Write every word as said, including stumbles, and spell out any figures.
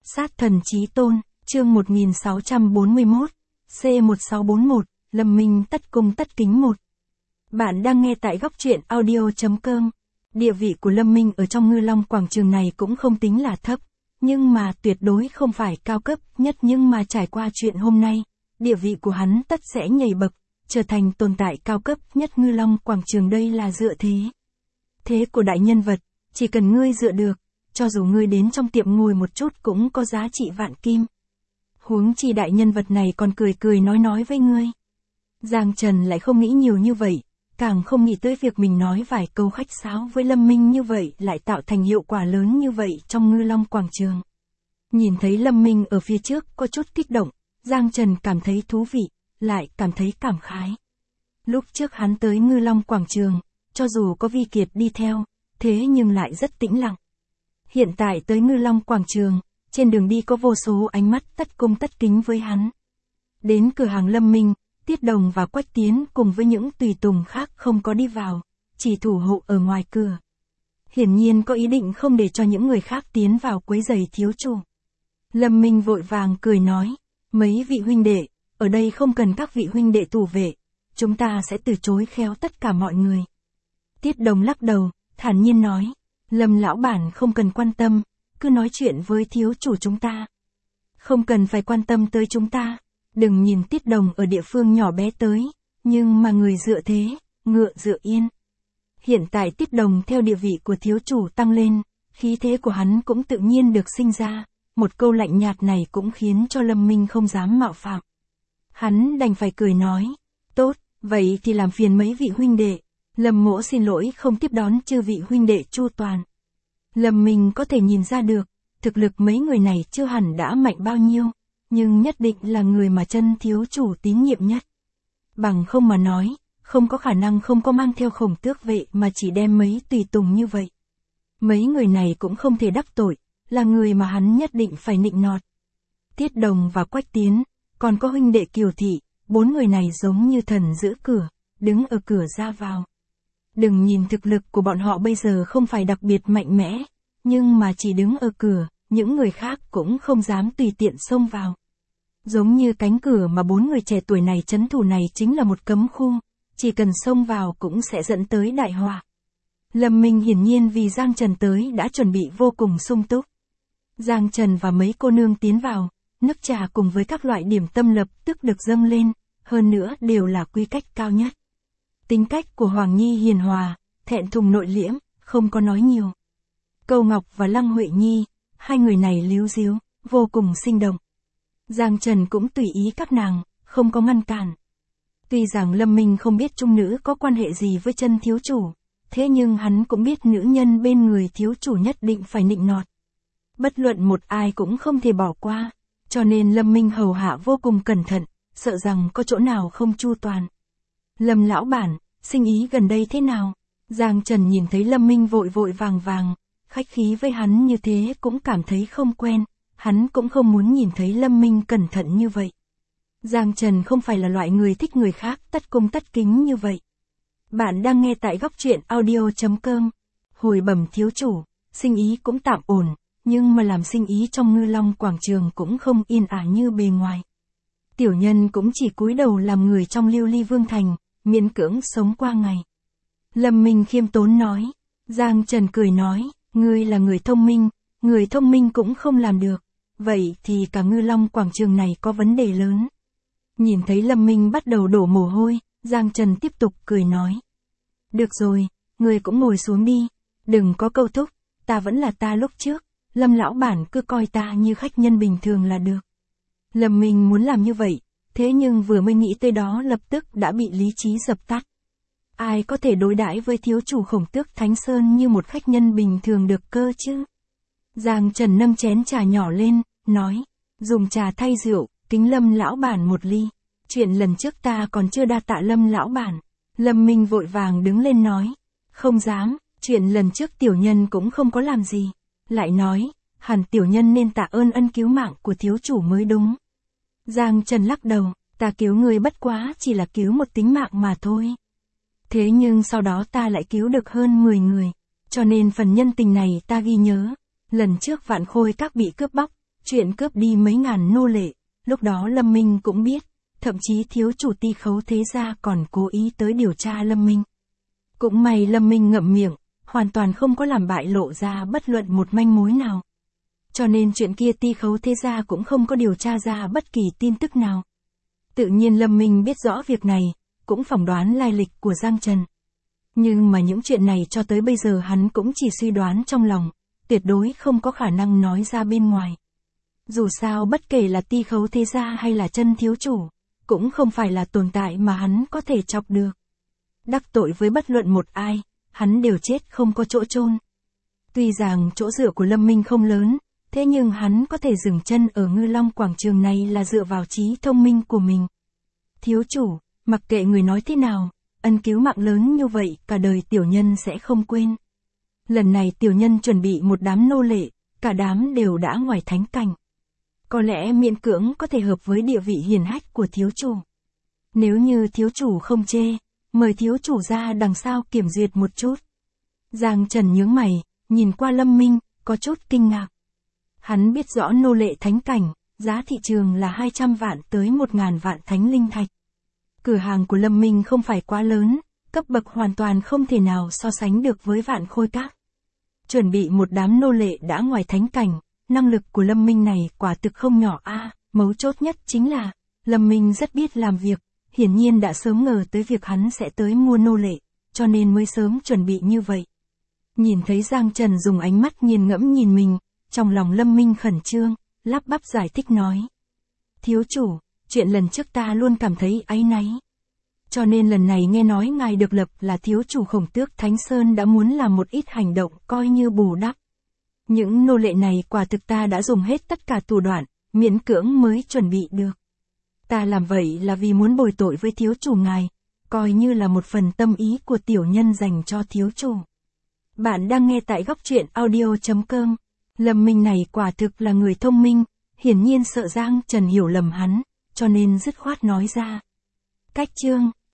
Sát thần chí tôn, chương một nghìn sáu trăm bốn mươi mốt, C một sáu bốn mốt, Lâm Minh tất cung tất kính một. Bạn đang nghe tại góc truyện audio chấm com. Địa vị của Lâm Minh ở trong Ngư Long quảng trường này cũng không tính là thấp, nhưng mà tuyệt đối không phải cao cấp nhất, nhưng mà trải qua chuyện hôm nay, địa vị của hắn tất sẽ nhảy bậc, trở thành tồn tại cao cấp nhất Ngư Long quảng trường. Đây là dựa thế. Thế của đại nhân vật, chỉ cần ngươi dựa được, cho dù ngươi đến trong tiệm ngồi một chút cũng có giá trị vạn kim. Huống chi đại nhân vật này còn cười cười nói nói với ngươi. Giang Trần lại không nghĩ nhiều như vậy, càng không nghĩ tới việc mình nói vài câu khách sáo với Lâm Minh như vậy lại tạo thành hiệu quả lớn như vậy trong Ngư Long quảng trường. Nhìn thấy Lâm Minh ở phía trước có chút kích động, Giang Trần cảm thấy thú vị, lại cảm thấy cảm khái. Lúc trước hắn tới Ngư Long quảng trường, cho dù có Vi Kiệt đi theo, thế nhưng lại rất tĩnh lặng. Hiện tại tới Ngư Long quảng trường, trên đường đi có vô số ánh mắt tất cung tất kính với hắn. Đến cửa hàng Lâm Minh, Tiết Đồng và Quách Tiến cùng với những tùy tùng khác không có đi vào, chỉ thủ hộ ở ngoài cửa. Hiển nhiên có ý định không để cho những người khác tiến vào quấy rầy thiếu chủ. Lâm Minh vội vàng cười nói, mấy vị huynh đệ, ở đây không cần các vị huynh đệ thủ vệ, chúng ta sẽ từ chối khéo tất cả mọi người. Tiết Đồng lắc đầu, thản nhiên nói, Lâm lão bản không cần quan tâm, cứ nói chuyện với thiếu chủ chúng ta. Không cần phải quan tâm tới chúng ta, đừng nhìn Tiết Đồng ở địa phương nhỏ bé tới, nhưng mà người dựa thế, ngựa dựa yên. Hiện tại Tiết Đồng theo địa vị của thiếu chủ tăng lên, khí thế của hắn cũng tự nhiên được sinh ra, một câu lạnh nhạt này cũng khiến cho Lâm Minh không dám mạo phạm. Hắn đành phải cười nói, tốt, vậy thì làm phiền mấy vị huynh đệ. Lâm mỗ xin lỗi không tiếp đón chư vị huynh đệ chu toàn. Lâm Minh có thể nhìn ra được, thực lực mấy người này chưa hẳn đã mạnh bao nhiêu, nhưng nhất định là người mà chân thiếu chủ tín nhiệm nhất. Bằng không mà nói, không có khả năng không có mang theo Khổng Tước vệ mà chỉ đem mấy tùy tùng như vậy. Mấy người này cũng không thể đắc tội, là người mà hắn nhất định phải nịnh nọt. Tiết Đồng và Quách Tiến, còn có huynh đệ Kiều Thị, bốn người này giống như thần giữ cửa, đứng ở cửa ra vào. Đừng nhìn thực lực của bọn họ bây giờ không phải đặc biệt mạnh mẽ, nhưng mà chỉ đứng ở cửa, những người khác cũng không dám tùy tiện xông vào. Giống như cánh cửa mà bốn người trẻ tuổi này trấn thủ này chính là một cấm khu, chỉ cần xông vào cũng sẽ dẫn tới đại họa. Lâm Minh hiển nhiên vì Giang Trần tới đã chuẩn bị vô cùng sung túc. Giang Trần và mấy cô nương tiến vào, nước trà cùng với các loại điểm tâm lập tức được dâng lên, hơn nữa đều là quy cách cao nhất. Tính cách của Hoàng Nhi hiền hòa, thẹn thùng nội liễm, không có nói nhiều. Câu Ngọc và Lăng Huệ Nhi, hai người này líu díu, vô cùng sinh động. Giang Trần cũng tùy ý các nàng, không có ngăn cản. Tuy rằng Lâm Minh không biết trung nữ có quan hệ gì với chân thiếu chủ, thế nhưng hắn cũng biết nữ nhân bên người thiếu chủ nhất định phải nịnh nọt. Bất luận một ai cũng không thể bỏ qua, cho nên Lâm Minh hầu hạ vô cùng cẩn thận, sợ rằng có chỗ nào không chu toàn. Lâm lão bản, sinh ý gần đây thế nào? Giang Trần nhìn thấy Lâm Minh vội vội vàng vàng, khách khí với hắn như thế cũng cảm thấy không quen, hắn cũng không muốn nhìn thấy Lâm Minh cẩn thận như vậy. Giang Trần không phải là loại người thích người khác tất cung tất kính như vậy. Bạn đang nghe tại góc truyện audio chấm com. Hồi bẩm thiếu chủ, sinh ý cũng tạm ổn, nhưng mà làm sinh ý trong Ngư Long quảng trường cũng không yên ả như bề ngoài. Tiểu nhân cũng chỉ cúi đầu làm người trong Lưu Ly Vương Thành, miễn cưỡng sống qua ngày. Lâm Minh khiêm tốn nói. Giang Trần cười nói, ngươi là người thông minh, người thông minh cũng không làm được, vậy thì cả Ngư Long quảng trường này có vấn đề lớn. Nhìn thấy Lâm Minh bắt đầu đổ mồ hôi, Giang Trần tiếp tục cười nói. Được rồi, ngươi cũng ngồi xuống đi, đừng có câu thúc, ta vẫn là ta lúc trước, Lâm lão bản cứ coi ta như khách nhân bình thường là được. Lâm Minh muốn làm như vậy, thế nhưng vừa mới nghĩ tới đó lập tức đã bị lý trí dập tắt. Ai có thể đối đãi với thiếu chủ Khổng Tước Thánh Sơn như một khách nhân bình thường được cơ chứ? Giang Trần nâng chén trà nhỏ lên, nói, dùng trà thay rượu, kính Lâm lão bản một ly. Chuyện lần trước ta còn chưa đa tạ Lâm lão bản. Lâm Minh vội vàng đứng lên nói, không dám, chuyện lần trước tiểu nhân cũng không có làm gì. Lại nói, hẳn tiểu nhân nên tạ ơn ân cứu mạng của thiếu chủ mới đúng. Giang Trần lắc đầu, ta cứu người bất quá chỉ là cứu một tính mạng mà thôi. Thế nhưng sau đó ta lại cứu được hơn mười người, cho nên phần nhân tình này ta ghi nhớ. Lần trước Vạn Khôi Các bị cướp bóc, Chuyện cướp đi mấy ngàn nô lệ, lúc đó Lâm Minh cũng biết, thậm chí thiếu chủ Ti Khấu Thế Gia còn cố ý tới điều tra Lâm Minh. Cũng may Lâm Minh ngậm miệng, hoàn toàn không có làm bại lộ ra bất luận một manh mối nào. Cho nên chuyện kia Ti Khấu Thế Gia cũng không có điều tra ra bất kỳ tin tức nào. Tự nhiên Lâm Minh biết rõ việc này, cũng phỏng đoán lai lịch của Giang Trần. Nhưng mà những chuyện này cho tới bây giờ hắn cũng chỉ suy đoán trong lòng, tuyệt đối không có khả năng nói ra bên ngoài. Dù sao bất kể là Ti Khấu Thế Gia hay là Chân thiếu chủ, cũng không phải là tồn tại mà hắn có thể chọc được. Đắc tội với bất luận một ai, hắn đều chết không có chỗ chôn. Tuy rằng chỗ dựa của Lâm Minh không lớn, thế nhưng hắn có thể dừng chân ở Ngư Long quảng trường này là dựa vào trí thông minh của mình. Thiếu chủ, mặc kệ người nói thế nào, ân cứu mạng lớn như vậy cả đời tiểu nhân sẽ không quên. Lần này tiểu nhân chuẩn bị một đám nô lệ, cả đám đều đã ngoài thánh cảnh. Có lẽ miễn cưỡng có thể hợp với địa vị hiển hách của thiếu chủ. Nếu như thiếu chủ không chê, mời thiếu chủ ra đằng sau kiểm duyệt một chút. Giang Trần nhướng mày, nhìn qua Lâm Minh, có chút kinh ngạc. Hắn biết rõ nô lệ thánh cảnh, giá thị trường là hai trăm vạn tới một ngàn vạn thánh linh thạch. Cửa hàng của Lâm Minh không phải quá lớn, cấp bậc hoàn toàn không thể nào so sánh được với Vạn Khôi Các. Chuẩn bị một đám nô lệ đã ngoài thánh cảnh, năng lực của Lâm Minh này quả thực không nhỏ a. À, mấu chốt nhất chính là, Lâm Minh rất biết làm việc, hiển nhiên đã sớm ngờ tới việc hắn sẽ tới mua nô lệ, cho nên mới sớm chuẩn bị như vậy. Nhìn thấy Giang Trần dùng ánh mắt nghiền ngẫm nhìn mình, trong lòng Lâm Minh khẩn trương, lắp bắp giải thích nói. Thiếu chủ, chuyện lần trước ta luôn cảm thấy áy náy. Cho nên lần này nghe nói ngài được lập là thiếu chủ Khổng Tước Thánh Sơn đã muốn làm một ít hành động coi như bù đắp. Những nô lệ này quả thực ta đã dùng hết tất cả thủ đoạn, miễn cưỡng mới chuẩn bị được. Ta làm vậy là vì muốn bồi tội với thiếu chủ ngài, coi như là một phần tâm ý của tiểu nhân dành cho thiếu chủ. Bạn đang nghe tại góc truyện audio chấm com. Lâm Minh này quả thực là người thông minh, hiển nhiên sợ Giang Trần hiểu lầm hắn, cho nên dứt khoát nói ra. Cách chương